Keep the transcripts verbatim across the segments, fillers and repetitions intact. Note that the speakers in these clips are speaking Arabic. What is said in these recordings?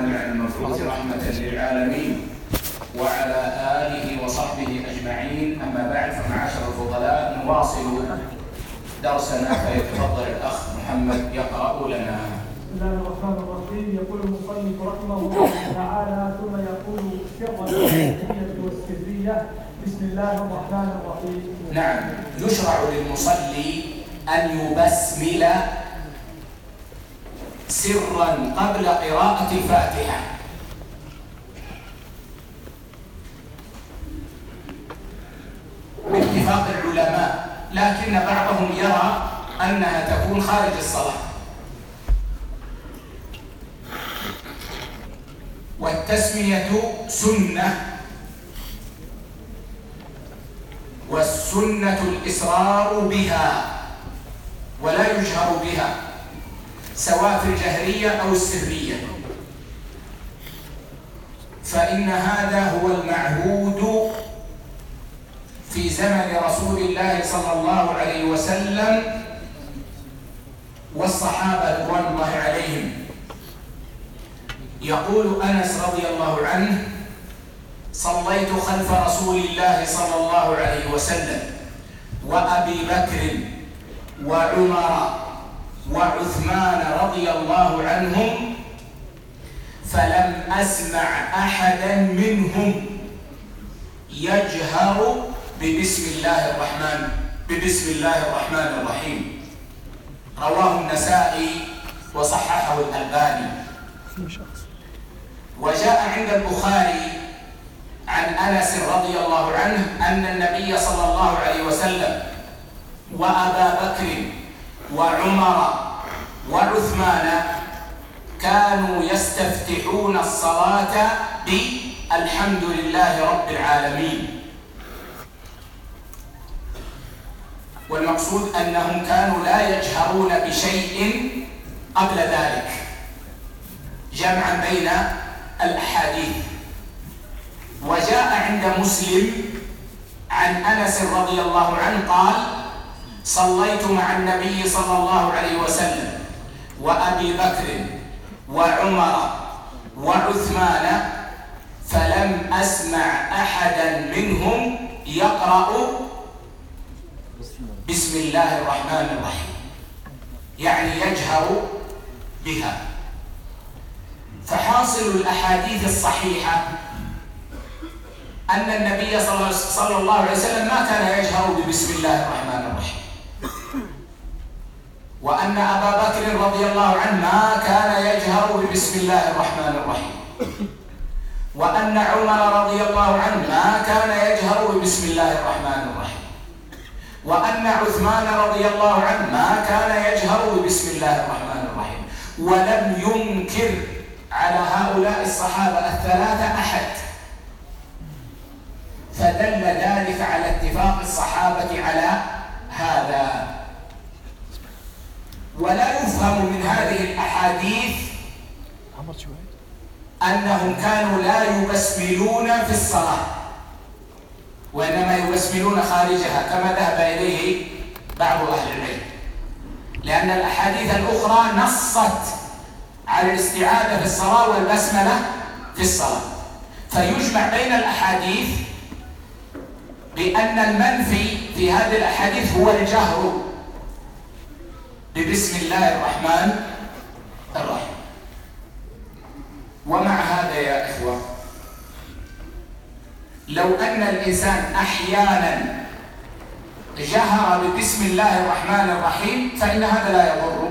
الجامع المبعوث رحمة للعالمين وعلى آله وصحبه أجمعين. أما بعد، فمعاشر الفضلاء، نواصل درسنا، فيتفضل الأخ محمد يقرأ لنا. بسم الله الرحمن الرحيم. يقول المصنف رحمه الله تعالى: ثم يقول سر السرية والسرية. بسم الله الرحمن الرحيم. نعم، يشرع للمصلي أن يبسمل سرا قبل قراءة الفاتحة، باتفاق العلماء، لكن بعضهم يرى أنها تكون خارج الصلاة. والتسمية سنة، والسنة الإسرار بها ولا يجهر بها، سواء في الجهرية أو السرية، فإن هذا هو المعهود في زمن رسول الله صلى الله عليه وسلم والصحابة رضوان الله عليهم. يقول أنس رضي الله عنه: صليت خلف رسول الله صلى الله عليه وسلم وأبي بكر وعمر وعثمان رضي الله عنهم، فلم أسمع أحدا منهم يجهر ببسم الله الرحمن ببسم الله الرحمن الرحيم. رواه النسائي وصححه الألباني. وجاء عند البخاري عن أنس رضي الله عنه أن النبي صلى الله عليه وسلم وأبا بكر وعمر وعثمان كانوا يستفتحون الصلاة بالحمد لله رب العالمين. والمقصود أنهم كانوا لا يجهرون بشيء قبل ذلك، جمعا بين الأحاديث. وجاء عند مسلم عن أنس رضي الله عنه قال: صليت مع النبي صلى الله عليه وسلم وأبي بكر وعمر وعثمان، فلم أسمع أحدا منهم يقرأ بسم الله الرحمن الرحيم، يعني يجهر بها. فحاصل الأحاديث الصحيحة أن النبي صلى الله عليه وسلم ما كان يجهر ببسم الله الرحمن الرحيم، وأن أبا بكر رضي الله عنه ما كان يجهر ببسم الله الرحمن الرحيم، وأن عمر رضي الله عنه ما كان يجهر ببسم الله الرحمن الرحيم، وأن عثمان رضي الله عنه ما كان يجهر ببسم الله الرحمن الرحيم. ولم ينكر على هؤلاء الصحابة الثلاثة أحد، فدل ذلك على اتفاق الصحابة على هذا. ولا يفهم من هذه الأحاديث أنهم كانوا لا يبسملون في الصلاة، وإنما يبسملون خارجها كما ذهب إليه بعض أهل العلم، لأن الأحاديث الأخرى نصت على الاستعاذة في الصلاة والبسملة في الصلاة، فيجمع بين الأحاديث بأن المنفي في هذه الأحاديث هو الجهر ببسم الله الرحمن الرحيم. ومع هذا يا إخوة، لو أن الإنسان أحيانا جهر ببسم الله الرحمن الرحيم فإن هذا لا يضر،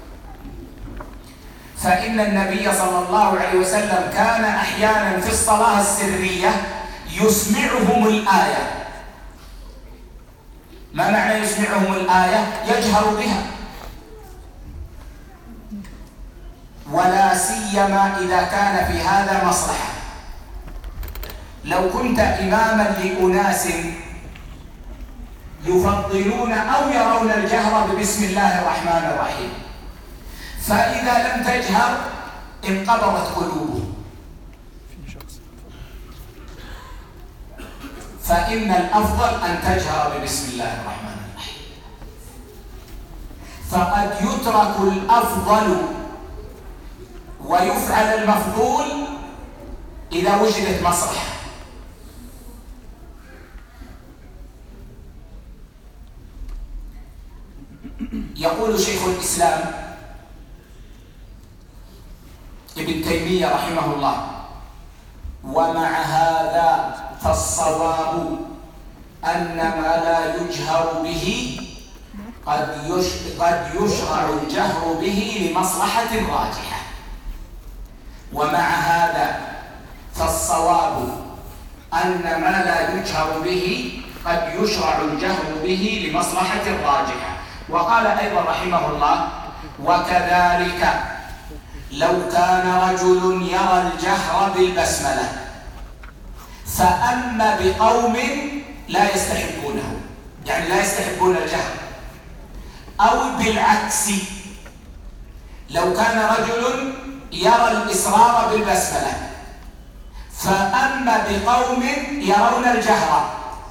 فإن النبي صلى الله عليه وسلم كان أحيانا في الصلاة السرية يسمعهم الآية. ما معنى يسمعهم الآية؟ يجهر بها، ولا سيما إذا كان في هذا مصلحة. لو كنت إماما لأناس يفضلون أو يرون الجهر ببسم الله الرحمن الرحيم، فإذا لم تجهر انقبضت قلوبهم، فإن الأفضل أن تجهر ببسم الله الرحمن الرحيم. فقد يترك الأفضل ويفعل المفضول إذا وجدت مصلحة. يقول شيخ الإسلام ابن تيمية رحمه الله: ومع هذا فالصواب أن ما لا يجهر به قد قد يشرع الجهر به لمصلحة راجحة. ومع هذا فالصواب أن ما لا يجهر به قد يشرع الجهر به لمصلحة راجحة. وقال أيضا رحمه الله: وكذلك لو كان رجل يرى الجهر بالبسملة فأما بقوم لا يستحبونه، يعني لا يستحبون الجهر، أو بالعكس لو كان رجل يرى الإصرار بالبسملة فأما بقوم يرون الجهر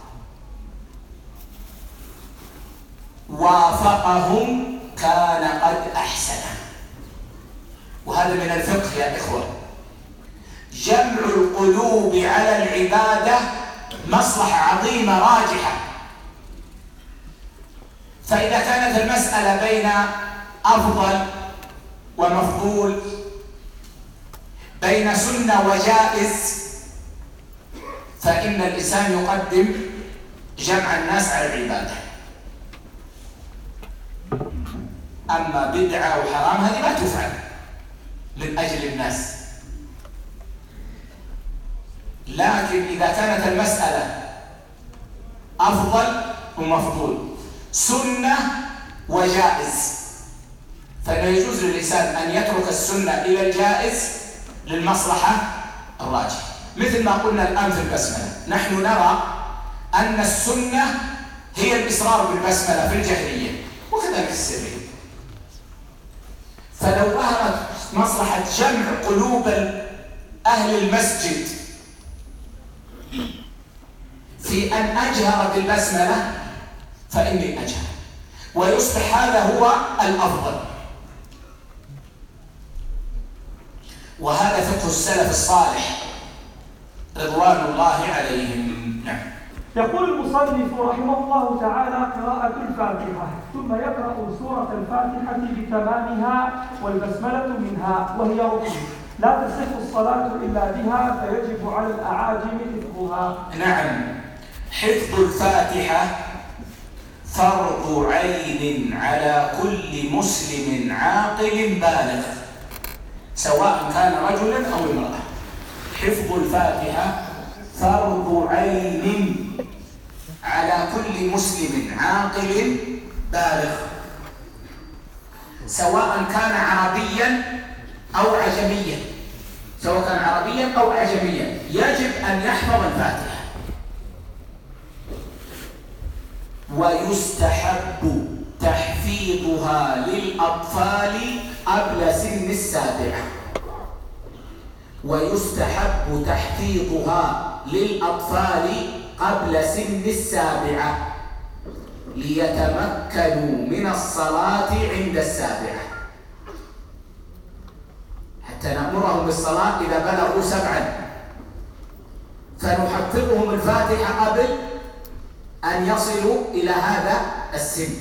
وافقهم كان قد أحسن. وهذا من الفقه يا إخوة، جمع القلوب على العبادة مصلحة عظيمة راجحة. فإذا كانت المسألة بين أفضل ومفضول، بين سنة وجائز، فإن الإنسان يقدم جمع الناس على العبادة. أما بدعة وحرام هذه ما تفعل من أجل الناس. لكن إذا كانت المسألة أفضل ومفضول، سنة وجائز، فلا يجوز للإنسان أن يترك السنة إلى الجائز للمصلحة الراجحة. مثل ما قلنا الآن في البسملة، نحن نرى أن السنة هي الإصرار بالبسملة في الجهرية وكذلك السرية. فلو ظهرت مصلحة جمع قلوب أهل المسجد في أن أجهر بالبسملة فإني أجهر، ويصبح هذا هو الأفضل. وهذا فقه السلف الصالح رضوان الله عليهم. نعم. يقول المصنف رحمه الله تعالى: قراءة الفاتحة، ثم يقرأ سورة الفاتحة بتمامها والبسملة منها، وهي ركن لا تصح الصلاة إلا بها، فيجب على الأعاجم حفظها. نعم، حفظ الفاتحة فرض عين على كل مسلم عاقل بالغ سواء كان رجلا أو امرأة. حفظ الفاتحة فرض عين على كل مسلم عاقل بالغ سواء كان عربيا أو عجميا، سواء كان عربيا أو عجميا يجب أن يحفظ الفاتحة. ويستحب تحفيظها للأطفال قبل سن السابعة ويستحب تحفيظها للأطفال قبل سن السابعة ليتمكنوا من الصلاة عند السابعة، حتى نأمرهم بالصلاة إذا بلغوا سبعا، فنحفظهم الفاتحة قبل أن يصلوا إلى هذا السن.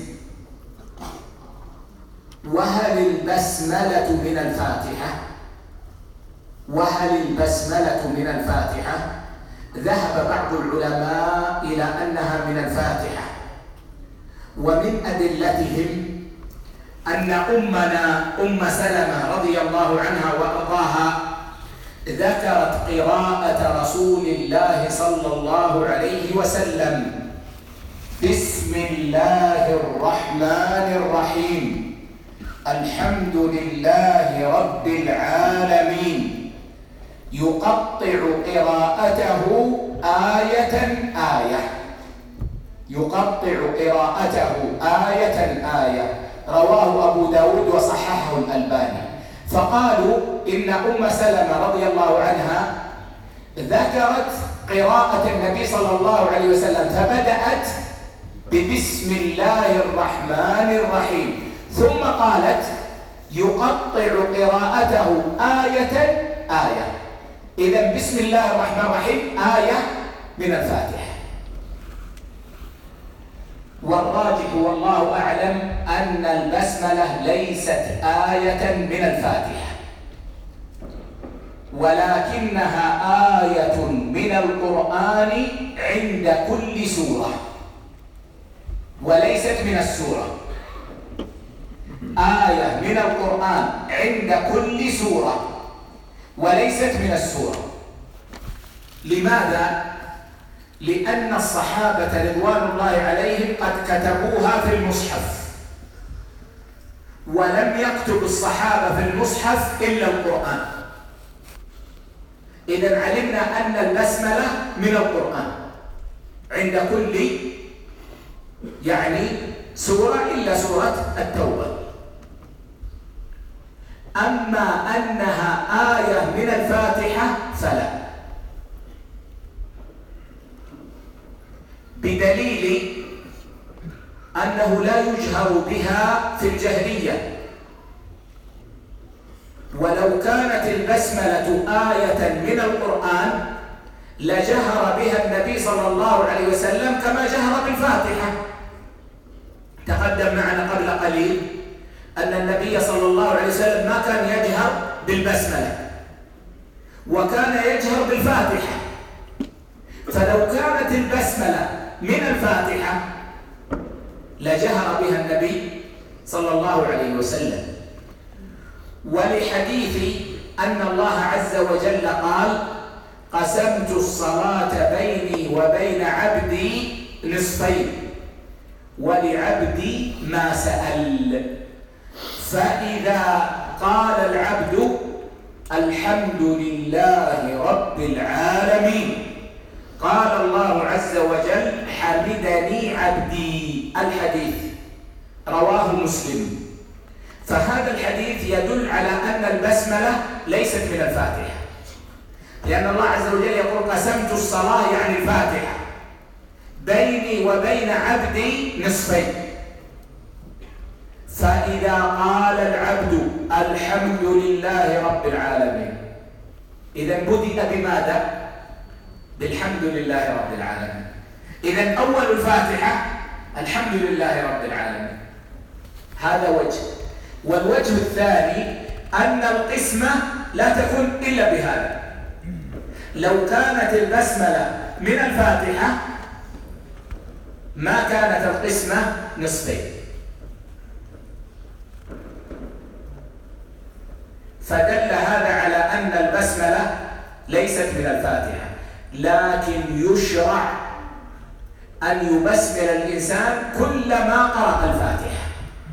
وهل البسملة من الفاتحة؟ وهل البسملة من الفاتحة؟ ذهب بعض العلماء إلى أنها من الفاتحة، ومن أدلتهم أن أمنا أم سلمة رضي الله عنها وأرضاها ذكرت قراءة رسول الله صلى الله عليه وسلم: بسم الله الرحمن الرحيم، الحمد لله رب العالمين، يقطع قراءته آية آية، يقطع قراءته آية آية. رواه أبو داود وصححه الألباني. فقالوا إن أم سلمة رضي الله عنها ذكرت قراءة النبي صلى الله عليه وسلم فبدأت ببسم الله الرحمن الرحيم، ثم قالت: يقطع قراءته آية آية. إذن بسم الله الرحمن الرحيم آية من الفاتحة. والراجح والله أعلم أن البسملة ليست آية من الفاتحة، ولكنها آية من القرآن عند كل سورة، وليست من السورة. آية من القرآن عند كل سورة وليست من السورة. لماذا؟ لأن الصحابة رضوان الله عليهم قد كتبوها في المصحف، ولم يكتب الصحابة في المصحف إلا القرآن. إذن علمنا أن البسملة من القرآن عند كل يعني سورة إلا سورة التوبة. أما أنها آية من الفاتحة فلا، بدليل أنه لا يجهر بها في الجهرية. ولو كانت البسملة آية من القرآن لجهر بها النبي صلى الله عليه وسلم كما جهر بالفاتحة. تقدم معنا قبل قليل أن النبي صلى الله عليه وسلم ما كان يجهر بالبسملة، وكان يجهر بالفاتحة. فلو كانت البسملة من الفاتحة لجهر بها النبي صلى الله عليه وسلم. ولحديث أن الله عز وجل قال: قسمت الصلاة بيني وبين عبدي نصفين ولعبدي ما سأل. فإذا قال العبد الحمد لله رب العالمين قال الله عز وجل: حمدني عبدي. الحديث رواه مسلم. فهذا الحديث يدل على أن البسملة ليست من الفاتحة، لأن الله عز وجل يقول: قسمت الصلاة يعني الفاتحة بيني وبين عبدي نصفين. فإذا قال العبد الحمد لله رب العالمين، إذن بدأ بماذا؟ بالحمد لله رب العالمين. إذن أول الفاتحة الحمد لله رب العالمين. هذا وجه. والوجه الثاني أن القسمة لا تكون إلا بهذا. لو كانت البسملة من الفاتحة ما كانت القسمة نصفين. فدل هذا على أن البسملة ليست من الفاتحة، لكن يشرع أن يبسمل الإنسان كلما قرأ الفاتحة.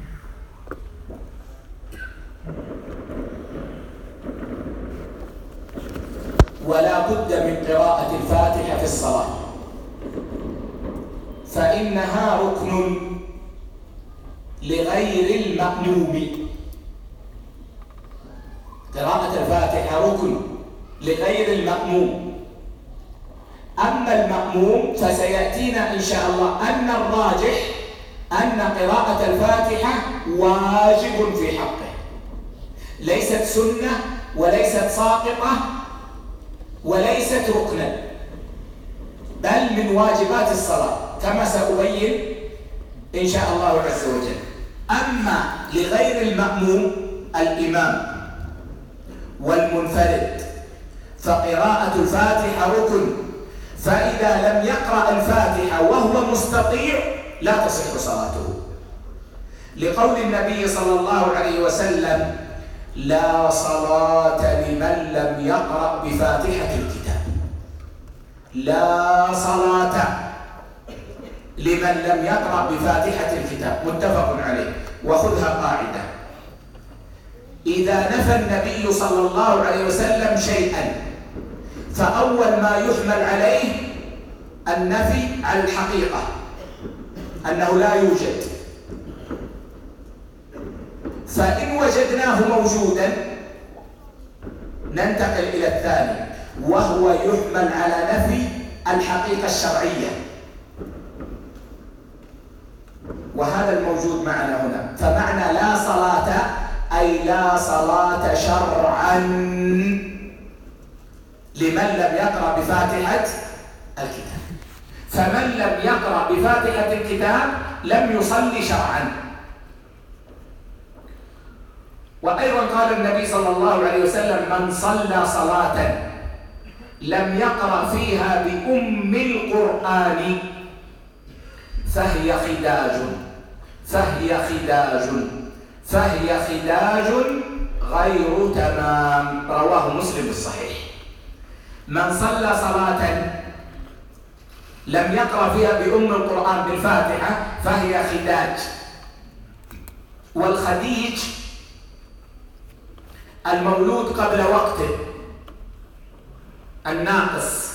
ولا بد من قراءة الفاتحة في الصلاة، فإنها ركن لغير المأموم. قراءة الفاتحة ركن لغير المأموم. أما المأموم فسيأتينا إن شاء الله أن الراجح أن قراءة الفاتحة واجب في حقه، ليست سنة وليست ساقطة وليست ركنا، بل من واجبات الصلاة كما سأبين إن شاء الله عز وجل. أما لغير المأموم الإمام والمنفرد فقراءة الفاتحة ركن، فإذا لم يقرأ الفاتحة وهو مستطيع لا تصح صلاته، لقول النبي صلى الله عليه وسلم: لا صلاة لمن لم يقرأ بفاتحة الكتاب. لا صلاة لمن لم يقرأ بفاتحة الكتاب، متفق عليه. وخذها قاعدة: إذا نفى النبي صلى الله عليه وسلم شيئا فأول ما يحمل عليه النفي على الحقيقة، أنه لا يوجد. فإن وجدناه موجودا ننتقل إلى الثاني، وهو يحمل على نفي الحقيقة الشرعية، وهذا الموجود معنا هنا. فمعنى لا صلاة أي لا صلاة شرعا لمن لم يقرأ بفاتحة الكتاب. فمن لم يقرأ بفاتحة الكتاب لم يصلي شرعا. وأيضا قال النبي صلى الله عليه وسلم: من صلى صلاة لم يقرأ فيها بأم القرآن فهي خداج فهي خداج فهي خداج غير تمام. رواه مسلم في الصحيح. من صلى صلاة لم يقرأ فيها بأم القرآن بالفاتحة فهي خداج. والخديج المولود قبل وقته الناقص.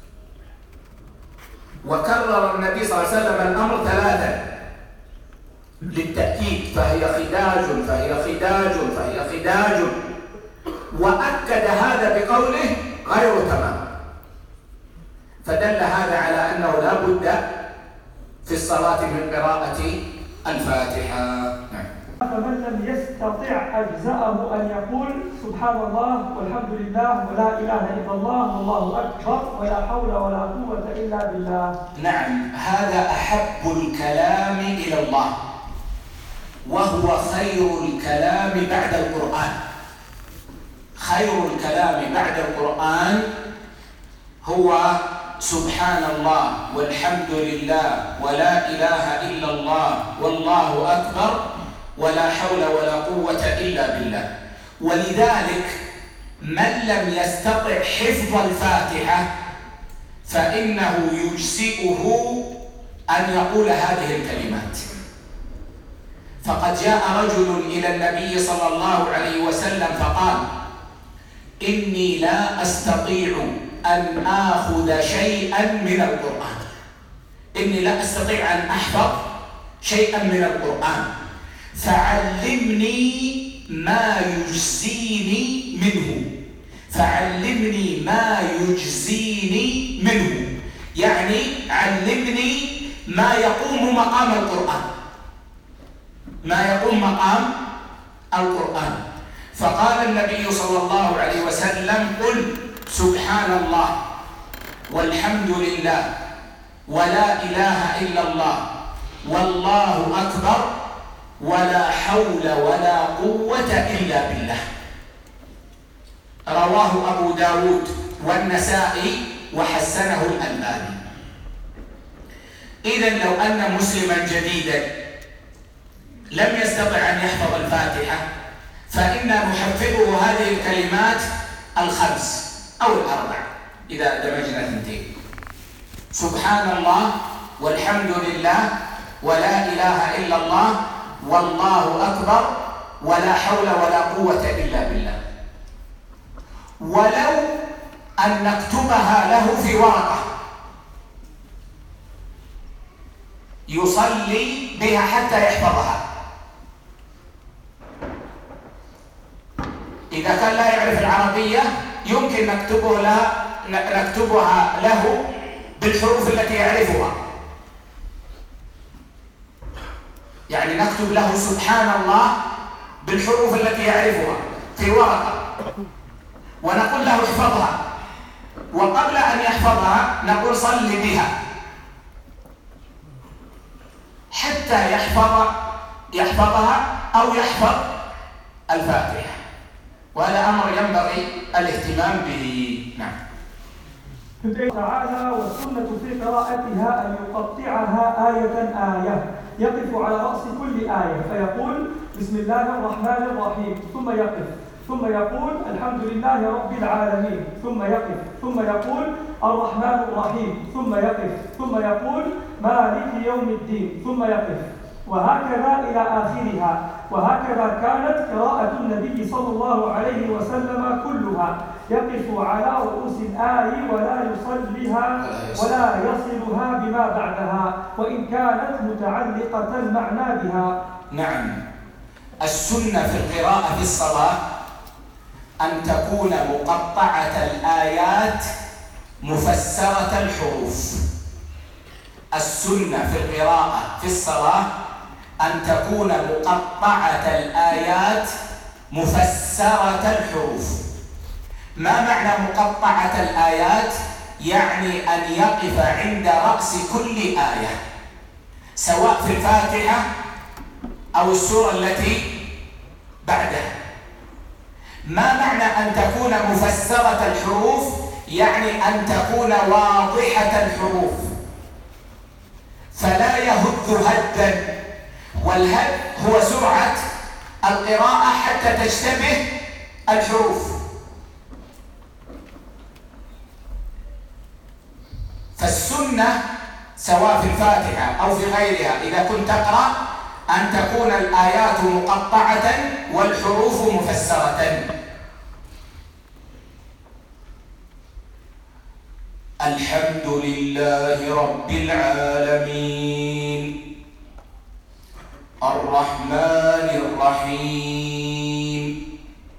وكرر النبي صلى الله عليه وسلم الأمر ثلاثا للتأكيد: فهي خداج فهي خداج فهي خداج. وأكد هذا بقوله غير تمام. فدل هذا على أنه لا بد في الصلاة من قراءة الفاتحة. نعم. فمن لم يستطع أجزأه أن يقول سبحان الله والحمد لله ولا إله إلا الله والله أكبر ولا حول ولا قوة إلا بالله. نعم، هذا أحب الكلام إلى الله، وهو خير الكلام بعد القرآن. خير الكلام بعد القرآن هو سبحان الله والحمد لله ولا إله إلا الله والله أكبر ولا حول ولا قوة إلا بالله. ولذلك من لم يستطع حفظ الفاتحة فإنه يجزئه أن يقول هذه الكلمات. فقد جاء رجل إلى النبي صلى الله عليه وسلم فقال: إني لا أستطيع أن آخذ شيئا من القرآن إني لا أستطيع أن أحفظ شيئا من القرآن فعلمني ما يجزيني منه فعلمني ما يجزيني منه يعني علمني ما يقوم مقام القرآن ما يقوم مقام القرآن. فقال النبي صلى الله عليه وسلم: قل سبحان الله والحمد لله ولا إله إلا الله والله أكبر ولا حول ولا قوة إلا بالله. رواه أبو داود والنسائي وحسنه الألباني. إذن لو أن مسلما جديدا لم يستطع أن يحفظ الفاتحة فإنا نحفظه هذه الكلمات الخمس أو الأربع إذا دمجنا اثنتين: سبحان الله والحمد لله ولا إله إلا الله والله أكبر ولا حول ولا قوة إلا بالله. ولو أن نكتبها له في ورقة يصلي بها حتى يحفظها. إذا كان لا يعرف العربية يمكن نكتبه لها نكتبها له بالحروف التي يعرفها، يعني نكتب له سبحان الله بالحروف التي يعرفها في ورقة ونقول له احفظها، وقبل أن يحفظها نقول صل بها حتى يحفظ يحفظها أو يحفظ الفاتحة. وهذا أمر ينبغي الاهتمام به. نعم. تعالى: والسنة في قراءتها أن يقطعها آية آية، يقف على رأس كل آية فيقول بسم الله الرحمن الرحيم ثم يقف، ثم يقول الحمد لله رب العالمين ثم يقف، ثم يقول الرحمن الرحيم ثم يقف، ثم يقول مالك يوم الدين ثم يقف، وهكذا إلى آخرها. وهكذا كانت قراءة النبي صلى الله عليه وسلم كلها، يقف على رؤوس الآي ولا يصليها ولا يصلها بما بعدها وإن كانت متعلقة المعنى بها. نعم. السنة في القراءة في الصلاة أن تكون مقطعة الآيات مفسرة الحروف. السنة في القراءة في الصلاة أن تكون مقطعة الآيات مفسرة الحروف. ما معنى مقطعة الآيات؟ يعني أن يقف عند رأس كل آية سواء في الفاتحة أو السورة التي بعدها. ما معنى أن تكون مفسرة الحروف؟ يعني أن تكون واضحة الحروف فلا يهد هدا، والهد هو سرعة القراءة حتى تشتبه الحروف. فالسنة سواء في الفاتحة أو في غيرها إذا كنت تقرأ أن تكون الآيات مقطعة والحروف مفسرة. الحمد لله رب العالمين الرحمن الرحيم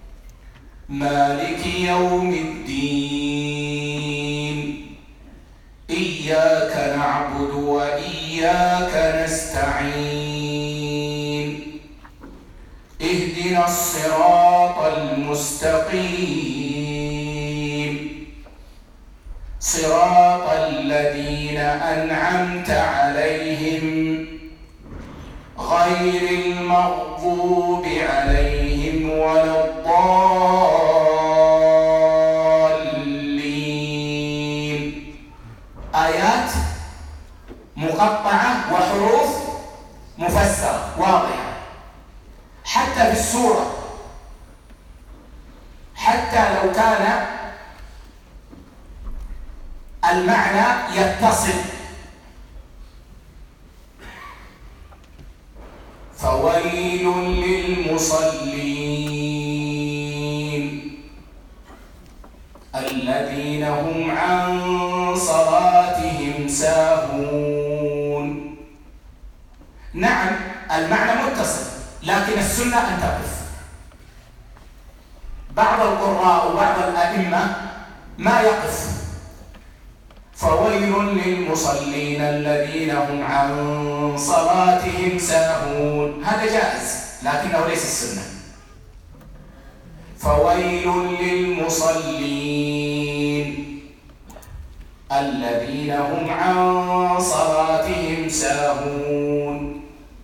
مالك يوم الدين إياك نعبد وإياك نستعين اهدنا الصراط المستقيم صراط الذين أنعمت عليهم غير المغضوب عليهم ولا الضالين. آيات مقطعة وحروف مفسرة واضحة حتى في السورة، حتى لو كان المعنى يتصل. فويل للمصلين الذين هم عن صلاتهم ساهون. نعم المعنى متصل، لكن السنة أن تقف. بعض القراء وبعض الأئمة ما يقف. فويل للمصلين الذين هم عن صلاتهم ساهون، هذا جائز لكنه ليس السنة. فويل للمصلين الذين هم عن صلاتهم ساهون.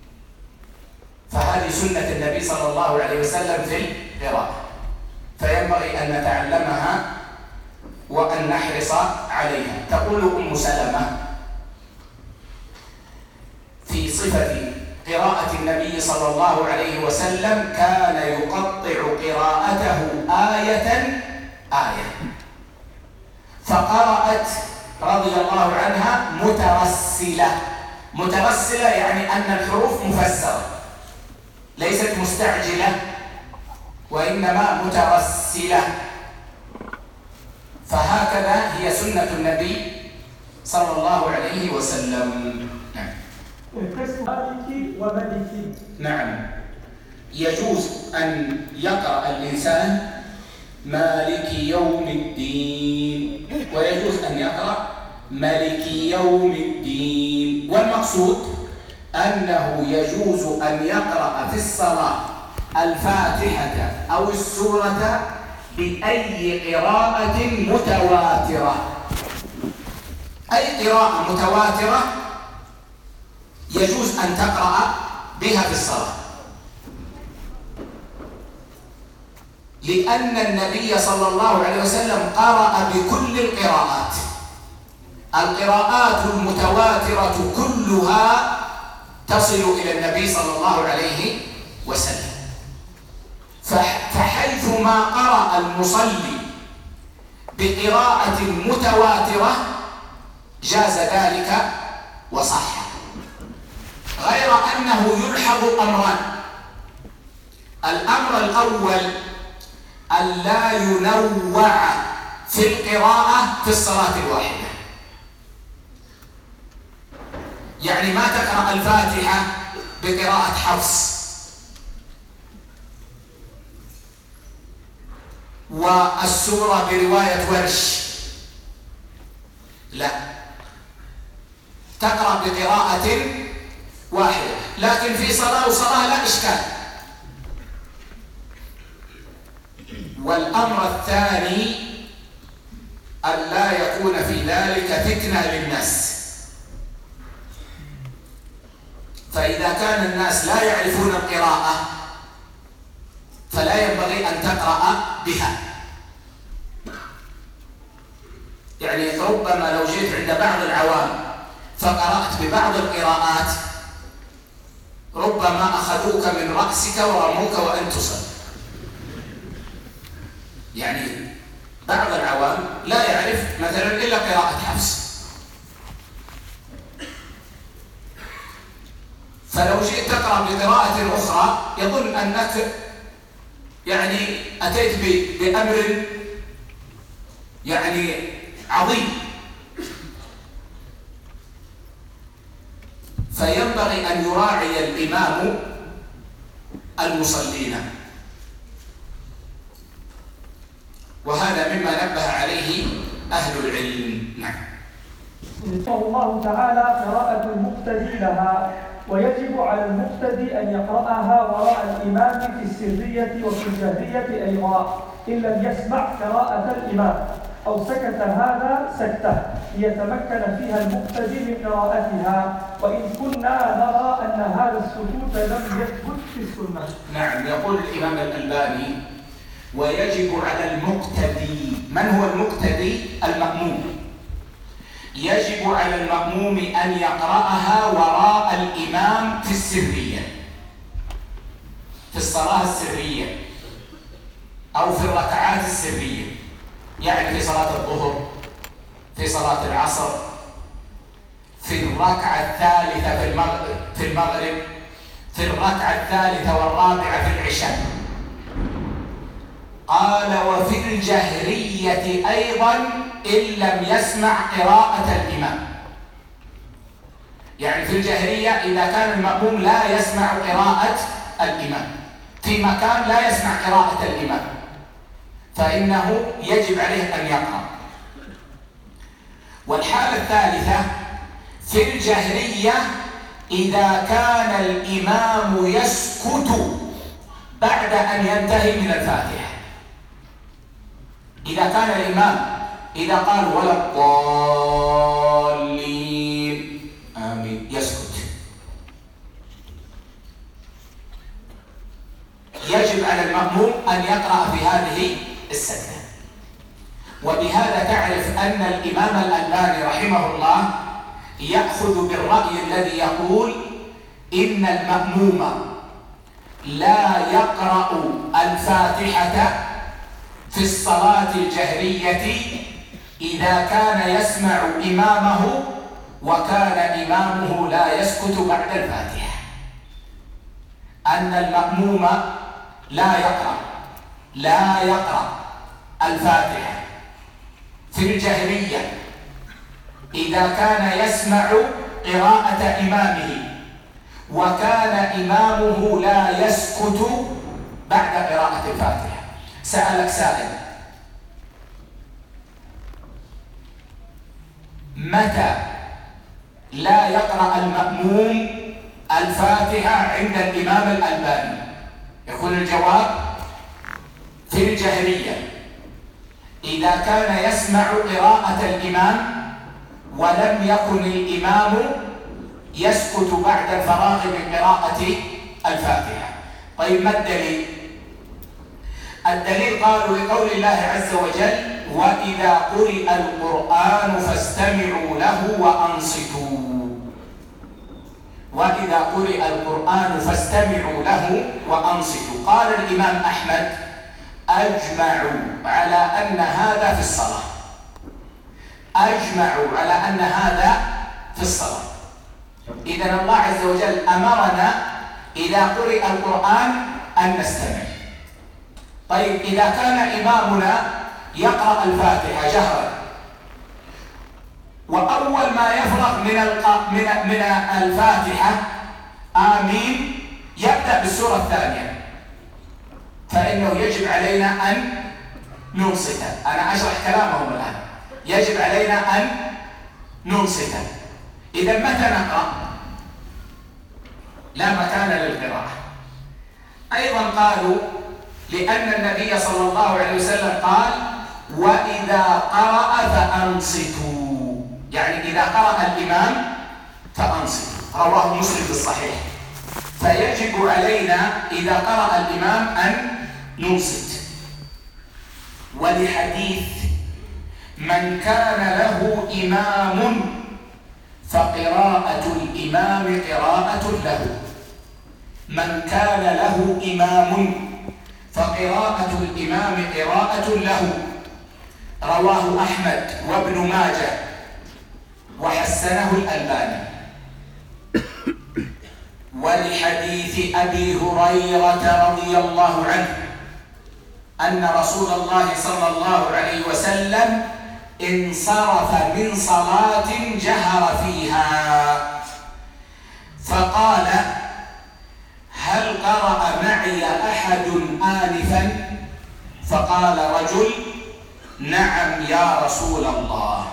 فهذه سنة النبي صلى الله عليه وسلم في القراءة، فينبغي أن نتعلمها وأن نحرص عليها. تقول أم سلمة في صفة قراءة النبي صلى الله عليه وسلم: كان يقطع قراءته آية آية. فقرأت رضي الله عنها مترسلة. مترسلة يعني أن الحروف مفسرة، ليست مستعجلة وإنما مترسلة. فهكذا هي سنة النبي صلى الله عليه وسلم. نعم. القسم مالكي وملكي. نعم، يجوز أن يقرأ الإنسان مالك يوم الدين، ويجوز أن يقرأ مالك يوم الدين. والمقصود أنه يجوز أن يقرأ في الصلاة الفاتحة أو السورة بأي قراءة متواترة. أي قراءة متواترة يجوز أن تقرأ بها في الصلاة، لأن النبي صلى الله عليه وسلم قرأ بكل القراءات. القراءات المتواترة كلها تصل إلى النبي صلى الله عليه وسلم. فحيثما قرأ المصلي بقراءة متواترة جاز ذلك وصح، غير أنه يلحظ أمران. الأمر الأول أن لا ينوع في القراءة في الصلاة الواحدة، يعني ما تقرأ الفاتحة بقراءة حفص والسورة برواية ورش، لا، تقرأ بقراءة واحدة. لكن في صلاة وصلاة لا إشكال، والأمر الثاني أن لا يكون في ذلك فتنة للناس. فإذا كان الناس لا يعرفون القراءة فلا ينبغي أن تقرأ بها. يعني ربما لو جيت عند بعض العوام فقرأت ببعض القراءات ربما أخذوك من رأسك ورموك وأنت تصلي. يعني بعض العوام لا يعرف مثلا إلا قراءة حفص، فلو جئت تقرأ بقراءة أخرى يظن أنك يعني أتيت بأمر يعني عظيم. فينبغي أن يراعي الإمام المصلين، وهذا مما نبه عليه أهل العلم. نعم. رحمه الله تعالى قراءة المقتدي لها، ويجب على المقتدي أن يقرأها وراء الإمام في السرية وفي الجهرية أيضا إن لم يسمع قراءة الإمام أو سكت هذا سكتة ليتمكن فيها المقتدي من قراءتها، وإن كنا نرى أن هذا السكوت لم يثبت في السنة. نعم. يقول الإمام الألباني: ويجب على المقتدي. من هو المقتدي؟ المأموم. يجب على المأموم أن يقرأها وراء الإمام في السرية، في الصلاة السرية أو في الركعات السرية، يعني في صلاة الظهر، في صلاة العصر، في الركعة الثالثة في المغرب في المغرب في الركعة الثالثة والرابعة في العشاء. قال: وفي الجهرية أيضا إن لم يسمع قراءة الإمام. يعني في الجهرية إذا كان المأموم لا يسمع قراءة الإمام في مكان لا يسمع قراءة الإمام فإنه يجب عليه أن يقرأ. والحالة الثالثة في الجهرية إذا كان الإمام يسكت بعد أن ينتهي من الفاتحة. إذا كان الإمام إذا قال ولا الضالين آمين يسكت، يجب على المأموم أن يقرأ في هذه السكتة. وبهذا تعرف أن الإمام الألباني رحمه الله يأخذ بالرأي الذي يقول إن المأموم لا يقرأ الفاتحة في الصلاة الجهرية إذا كان يسمع إمامه وكان إمامه لا يسكت بعد الفاتحة. أن المأموم لا يقرأ لا يقرأ الفاتحة في الجهرية إذا كان يسمع قراءة إمامه وكان إمامه لا يسكت بعد قراءة الفاتحة. سألك سائل: متى لا يقرأ المأموم الفاتحة عند الإمام الألباني؟ يكون الجواب في الجهرية إذا كان يسمع قراءة الإمام ولم يكن الإمام يسكت بعد الفراغ من قراءة الفاتحة. طيب ما الدليل؟ الدليل قالوا لقول الله عز وجل: وإذا قرئ القرآن فاستمعوا له وأنصتوا. وإذا قرئ القرآن فاستمعوا له وأنصتوا. قال الإمام أحمد: أجمعوا على أن هذا في الصلاة. أجمعوا على أن هذا في الصلاة. إذن الله عز وجل أمرنا إذا قرئ القرآن أن نستمع. طيب إذا كان إمامنا يقرأ الفاتحة جهرا وأول ما يفرغ من من من الفاتحة آمين يبدأ بالسورة الثانية، فإنه يجب علينا أن ننصت. أنا أشرح كلامهم الآن. يجب علينا أن ننصت. إذا متى نقرأ؟ لا مكان للقراءة. أيضا قالوا لأن النبي صلى الله عليه وسلم قال: وإذا قرأ فأنصتوا، يعني إذا قرأ الإمام فأنصتوا. رواه مسلم في الصحيح. فيجب علينا إذا قرأ الإمام أن ننصت. ولحديث: من كان له إمام فقراءة الإمام قراءة له. من كان له إمام فقراءة الإمام قراءة له. رواه أحمد وابن ماجه وحسنه الألباني. ولحديث أبي هريرة رضي الله عنه أن رسول الله صلى الله عليه وسلم انصرف من صلاة جهر فيها فقال: هل قرأ معي أحد آنفا؟ فقال رجل: نعم يا رسول الله.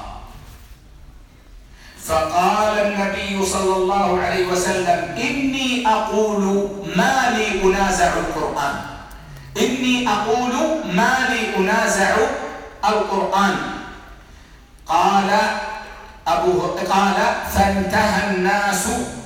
فقال النبي صلى الله عليه وسلم: إني أقول ما لي أنازع القرآن، إني أقول ما لي أنازع القرآن. قال أبو قال فانتهى الناس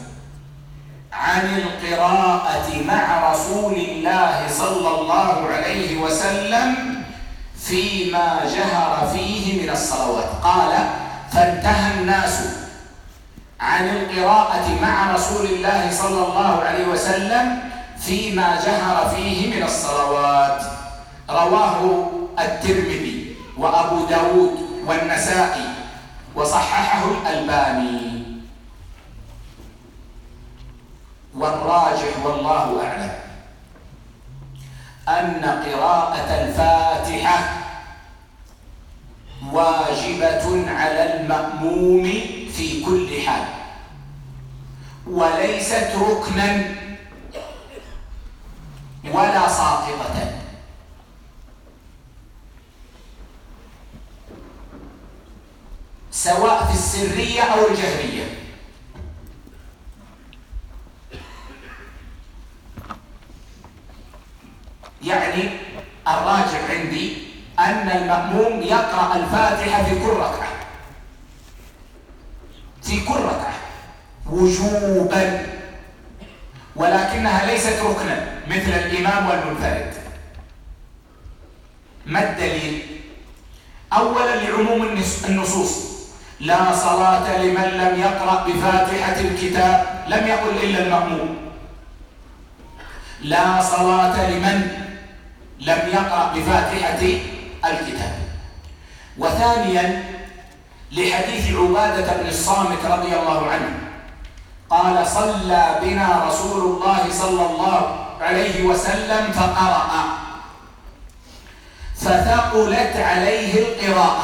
عن القراءة مع رسول الله صلى الله عليه وسلم فيما جهر فيه من الصلوات. قال فانتهى الناس عن القراءة مع رسول الله صلى الله عليه وسلم فيما جهر فيه من الصلوات. رواه الترمذي وأبو داود والنسائي وصححه الألباني. والراجح والله أعلم أن قراءة الفاتحة واجبة على المأموم في كل حال، وليست ركنا ولا ساقطة. سواء في السرية أو الجهرية. يعني الراجح عندي أن المأموم يقرأ الفاتحة في كل ركعة، في كل ركعة وجوبا، ولكنها ليست ركنا مثل الإمام والمنفرد. ما الدليل؟ أولا لعموم النصوص: لا صلاة لمن لم يقرأ بفاتحة الكتاب، لم يقل إلا المأموم. لا صلاة لمن لم يقرأ بفاتحة الكتاب. وثانيا لحديث عبادة بن الصامت رضي الله عنه قال: صلى بنا رسول الله صلى الله عليه وسلم فقرأ فثقلت عليه القراءة،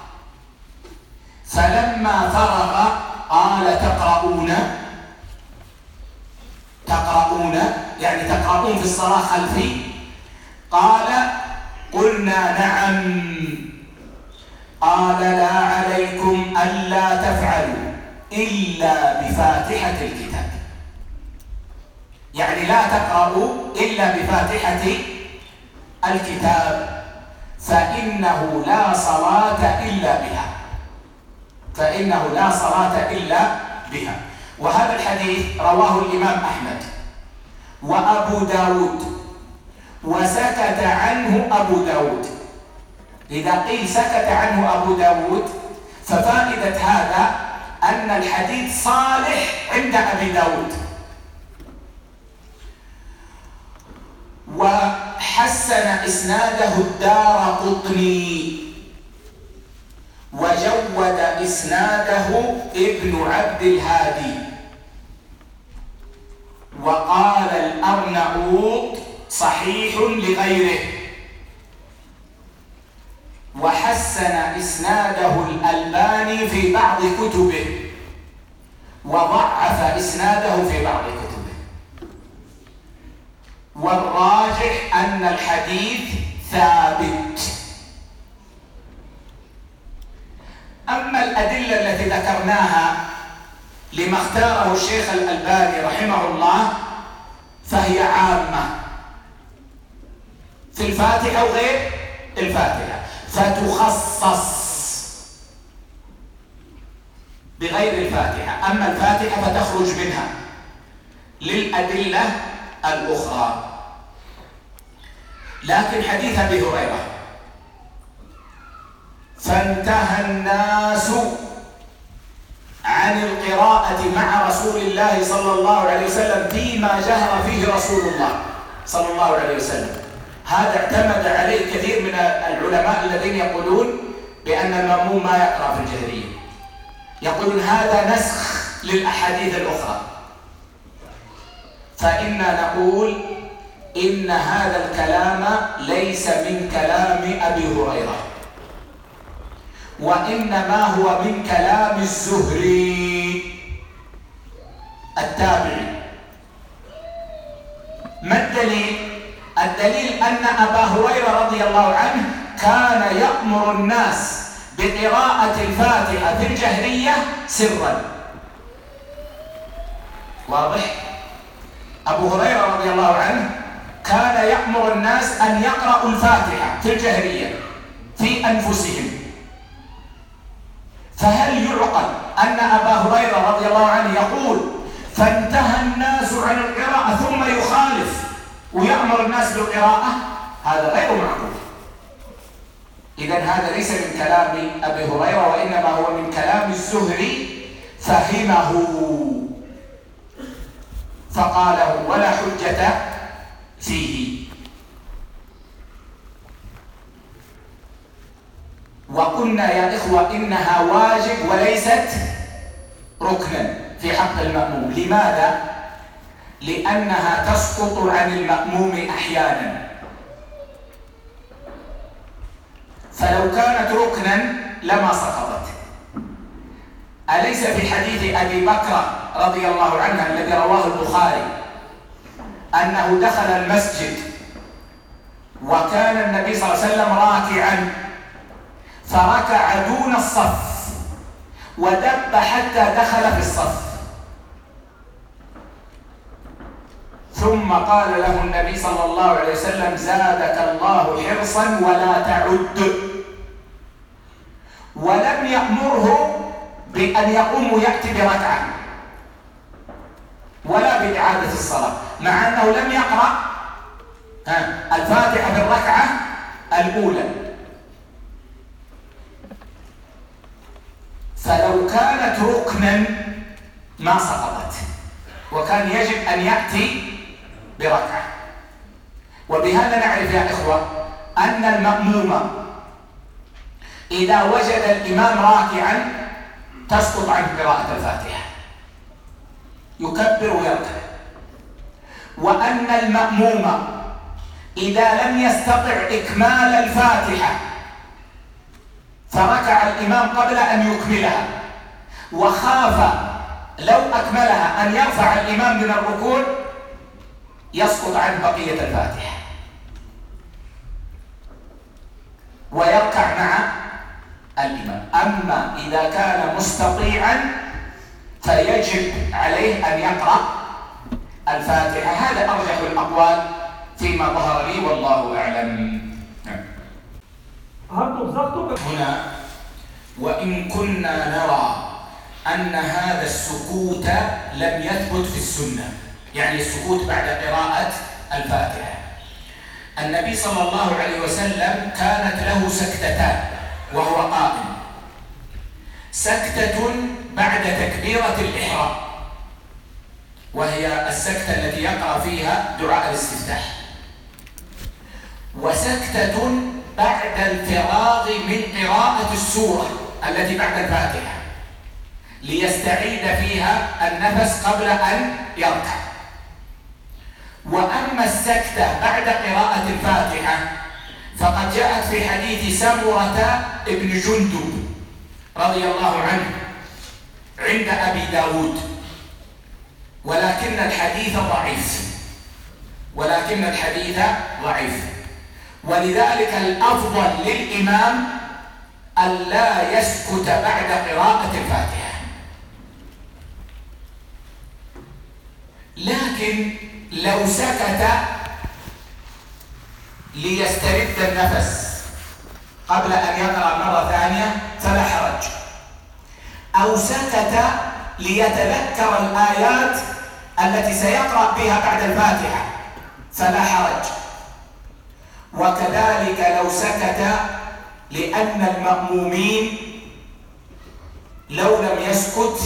فلما فرغ قال: تقرؤون تقرؤون يعني تقرؤون في الصلاة خلفي؟ قال: قلنا نعم. قال: لا عليكم ألا تفعلوا إلا بفاتحة الكتاب، يعني لا تقرأوا إلا بفاتحة الكتاب، فإنه لا صلاة إلا بها، فإنه لا صلاة إلا بها. وهذا الحديث رواه الإمام أحمد وأبو داود، وسكت عنه أبو داود. إذا قيل سكت عنه أبو داود ففائدة هذا أن الحديث صالح عند أبي داود. وحسن إسناده الدارقطني، وجود إسناده ابن عبد الهادي، وقال الأرناؤوط صحيح لغيره، وحسن إسناده الألباني في بعض كتبه، وضعف إسناده في بعض كتبه. والراجح أن الحديث ثابت. أما الأدلة التي ذكرناها لما اختاره الشيخ الألباني رحمه الله فهي عامة، في الفاتحة وغير الفاتحة، فتخصص بغير الفاتحة، أما الفاتحة فتخرج منها للأدلة الأخرى. لكن حديث أبي هريرة فانتهى الناس عن القراءة مع رسول الله صلى الله عليه وسلم فيما جهر فيه رسول الله صلى الله عليه وسلم. هذا اعتمد عليه كثير من العلماء الذين يقولون بأن المأموم ما يقرأ في الجهرية، يقولون هذا نسخ للأحاديث الأخرى. فإنا نقول إن هذا الكلام ليس من كلام أبي هريرة، وإنما هو من كلام الزهري التابعي. ما الدليل؟ الدليل أن أبا هريرة رضي الله عنه كان يأمر الناس بقراءة الفاتحة في الجهرية سرا. واضح؟ أبو هريرة رضي الله عنه كان يأمر الناس أن يقرأوا الفاتحة في الجهرية في أنفسهم. فهل يعقل أن أبا هريرة رضي الله عنه يقول فانتهى الناس عن القراءة ثم يخالف ويأمر الناس بالقراءة؟ هذا غير معقول. إذن هذا ليس من كلام أبي هريرة، وإنما هو من كلام الزهري فهمه فقاله ولا حجة فيه. وقلنا يا إخوة إنها واجب وليست ركنا في حق المأموم. لماذا؟ لأنها تسقط عن المأموم أحيانا، فلو كانت ركنا لما سقطت. أليس في حديث أبي بكر رضي الله عنه الذي رواه البخاري أنه دخل المسجد وكان النبي صلى الله عليه وسلم راكعا فركع دون الصف ودب حتى دخل في الصف، ثم قال له النبي صلى الله عليه وسلم زادك الله حرصا ولا تعد، ولم يأمره بأن يقوم ويأتي بركعة ولا بإعادة الصلاة، مع أنه لم يقرأ الفاتحة في الركعة الأولى. فلو كانت ركنا ما سقطت، وكان يجب أن يأتي بركعة. وبهذا نعرف يا إخوة أن المأموم إذا وجد الإمام راكعا تسقط عنه قراءة الفاتحة، يكبر ويركع. وأن المأموم إذا لم يستطع إكمال الفاتحة فركع الإمام قبل أن يكملها وخاف لو أكملها أن يرفع الإمام من الركوع يسقط عنه بقية الفاتحة ويركع مع الإمام. أما إذا كان مستطيعا فيجب عليه أن يقرأ الفاتحة. هذا أرجح الأقوال فيما ظهر لي والله أعلم. هنا وإن كنا نرى أن هذا السكوت لم يثبت في السنة، يعني السكوت بعد قراءة الفاتحة. النبي صلى الله عليه وسلم كانت له سكتتان وهو قائم، سكتة بعد تكبيرة الإحرام وهي السكتة التي يقرأ فيها دعاء الاستفتاح، وسكتة بعد الفراغ من قراءة السورة التي بعد الفاتحة ليستعيد فيها النفس قبل أن يركع. وأما السكتة بعد قراءة الفاتحة فقد جاءت في حديث سمرة ابن جندب رضي الله عنه عند أبي داود، ولكن الحديث ضعيف ولكن الحديث ضعيف ولذلك الأفضل للإمام ألا يسكت بعد قراءة الفاتحة. لكن لو سكت ليسترد النفس قبل أن يقرأ مرة ثانية فلا حرج، أو سكت ليتذكر الآيات التي سيقرأ بها بعد الفاتحة فلا حرج. وكذلك لو سكت لأن المأمومين لو لم يسكت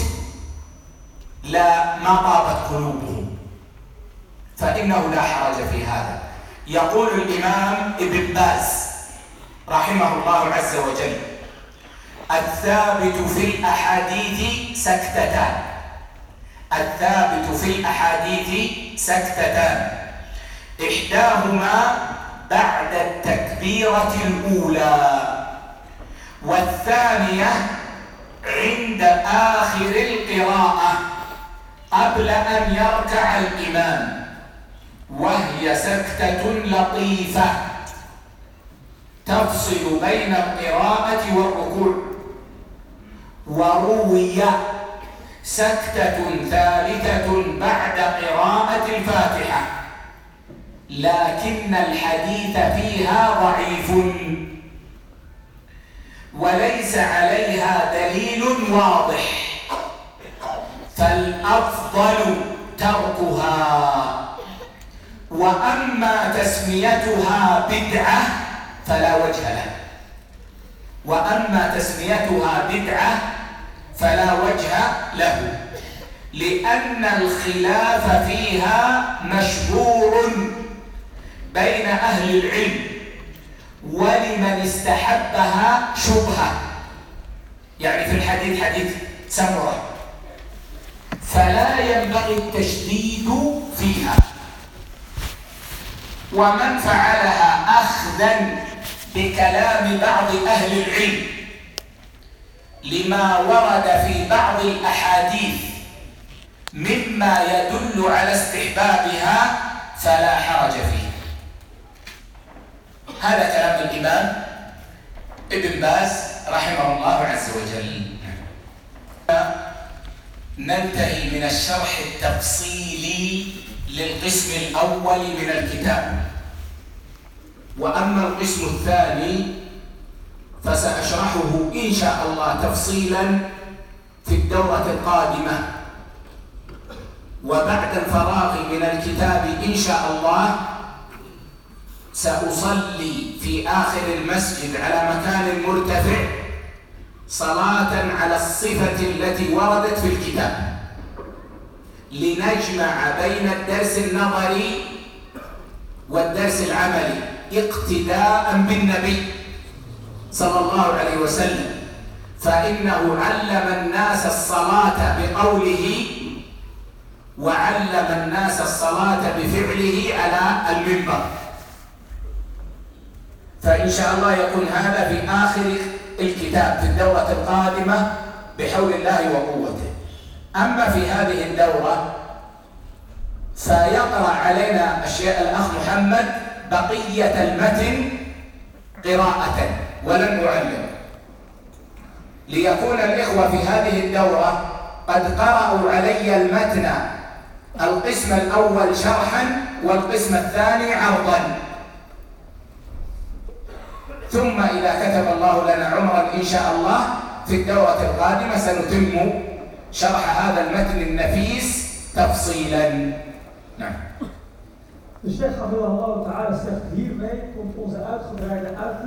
لا ما طابت قلوبهم، فإنه لا حرج في هذا. يقول الإمام ابن باز رحمه الله عز وجل: الثابت في الأحاديث سكتتان الثابت في الأحاديث سكتتان إحداهما بعد التكبيرة الأولى، والثانية عند آخر القراءة قبل أن يركع الإمام، وهي سكتة لطيفة تفصل بين القراءة والركوع. وروي سكتة ثالثة بعد قراءة الفاتحة، لكن الحديث فيها ضعيف وليس عليها دليل واضح، فالأفضل تركها. وأما تسميتها بدعة فلا وجه لها وأما تسميتها بدعة فلا وجه له، لأن الخلاف فيها مشهور بين أهل العلم، ولمن استحبها شبهة، يعني في الحديث حديث سمرة، فلا ينبغي التشديد فيها. ومن فعلها أخذا بكلام بعض أهل العلم لما ورد في بعض الأحاديث مما يدل على استحبابها فلا حرج فيه. هذا كلام الإمام ابن باز رحمه الله عز وجل. ننتهي من الشرح التفصيلي للقسم الأول من الكتاب، وأما القسم الثاني فسأشرحه إن شاء الله تفصيلا في الدورة القادمة. وبعد الفراغ من الكتاب إن شاء الله سأصلي في آخر المسجد على مكان مرتفع صلاة على الصفة التي وردت في الكتاب، لنجمع بين الدرس النظري والدرس العملي اقتداء بالنبي صلى الله عليه وسلم، فإنه علم الناس الصلاة بقوله وعلم الناس الصلاة بفعله على المنبر. فإن شاء الله يكون هذا في آخر الكتاب في الدورة القادمة بحول الله وقوته. أما في هذه الدورة سيقرأ علينا أشياء الأخ محمد بقية المتن قراءة ولن أعلم، ليكون الإخوة في هذه الدورة قد قرأوا علي المتن القسم الأول شرحا والقسم الثاني عرضا، ثم إذا كتب الله لنا عمرا إن شاء الله في الدورة القادمة سنتم شرح هذا المتن النفيس تفصيلا. نعم. De Sheikh Abdullah Allah Ta'ala zegt: hiermee komt onze uitgebreide uitleg